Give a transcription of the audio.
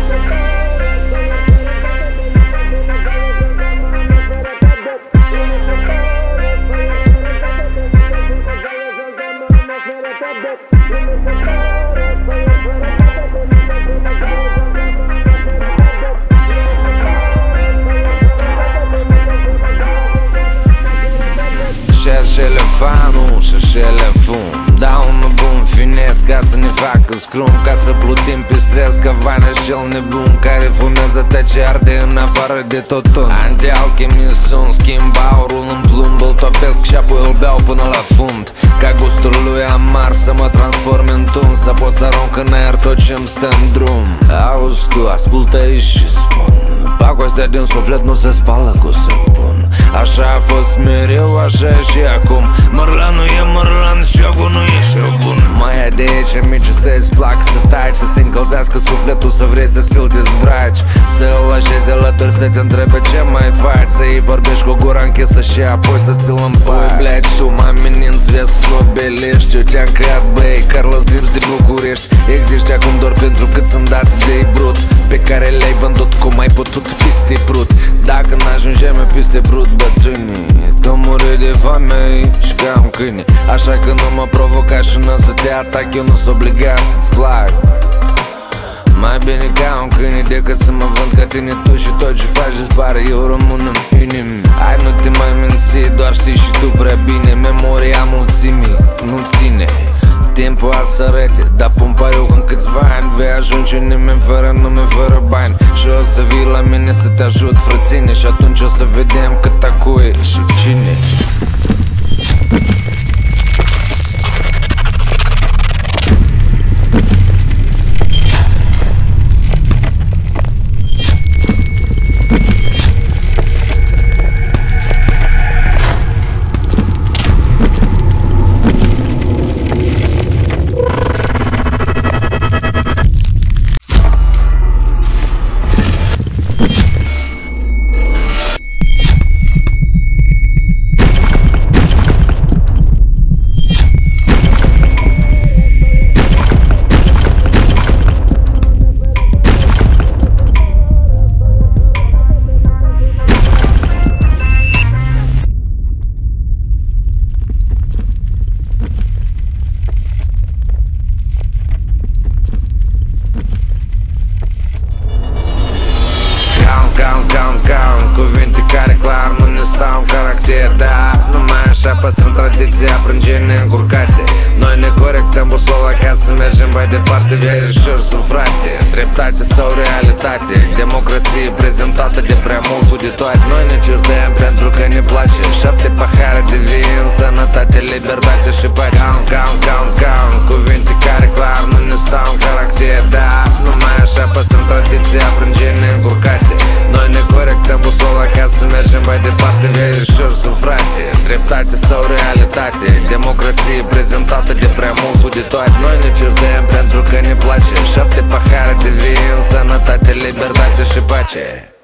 Șerșele fanul și șele fum. Dau un bun finesc ca să ne facă scrum, ca să plutim pe stres ca Vania cel nebun care fumează tăce arde în afară de toton. Anti-alchimist sunt, schimb aurul în plumb, îl topesc și apoi îl beau până la fund. Ca gustul lui amar să mă transform în tun, să pot să arunc în aer tot ce-mi stă în drum. Auzi tu, ascultă aici și spun, pacostea din suflet nu se spală cu săpun. Așa a fost mereu, așa e și acum. Mărlan nu e mărlan, șogun nu e șogun. Mai e de aici mici să-ți placă să taci, să-ți încălzească sufletul, să vrei să ți-l dezbraci, să-l așezi alături, să te întrebe ce mai faci, să-i vorbești cu gura închisă și apoi să ți-l împaci. Bleci, tu mă ameninți, vezi slobelești, eu te-am creat, băi, Carlos Dreams de București. Existi acum doar pentru că ți-am dat de brut, pe care le-ai vândut cum ai putut peste brut. Dacă n-ajungem peste brut, bătrânii, tu muri de foame și ca un câine. Așa că nu mă provoca și nu o să te atac, eu nu sunt obligat să-ți plac. Mai bine ca un câine decât să mă vând ca tine tu și tot ce faci dispare, eu rămân în inim. Hai, nu te mai minți, doar știi și tu prea bine, memoria mulțimii nu ține. Timpul a să rete, dar pun pariu că în câțiva ani vei ajunge nimeni fără nume, fără bani. Și o să vii la mine să te ajut, frăține, și atunci o să vedem cât acuie și cine. Cuvinte care clar nu ne stau în caracter, dar numai așa păstrăm tradiția prin gene încurcate. Noi ne corectăm busola ca să mergem mai departe. Verișori sunt frate, dreptate sau realitate, democrație prezentată de prea mulți uditoari. Noi ne certăm pentru că ne place 7 pahare de vin, sănătate, libertate și pace. Count, cuvinte care clar nu ne stau în caracter, dar numai așa păstrăm tradiția prin gene încurcate. Noi ne corectăm busola ca să mergem mai departe. Verișori sunt frate, dreptate sau realitate, democrație prezentată de prea mulți uditoari. Noi ne certăm pentru că ne place 7 pahare de vin, sănătate, libertate și pace.